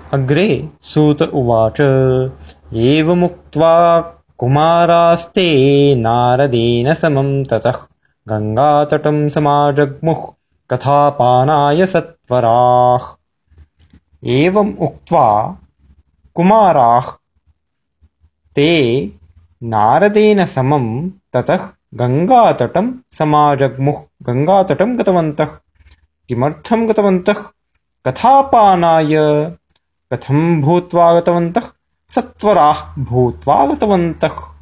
अग्रे सूत उवाच एवमुक्त्वा कुमारास्ते नारदेन समं ततः गङ्गातटं समाजग्मुः कथापानाय सत्वराः। एवम् उक्त्वा कुमाराः ते नारदेन समं ततः गङ्गातटं समाजग्मुः गङ्गातटं गतवन्तः। किमर्थं गतवन्तः? कथापानाय। कथं भूत्वा गतवन्तः? सत्वराः भूत्वा गतवन्तः।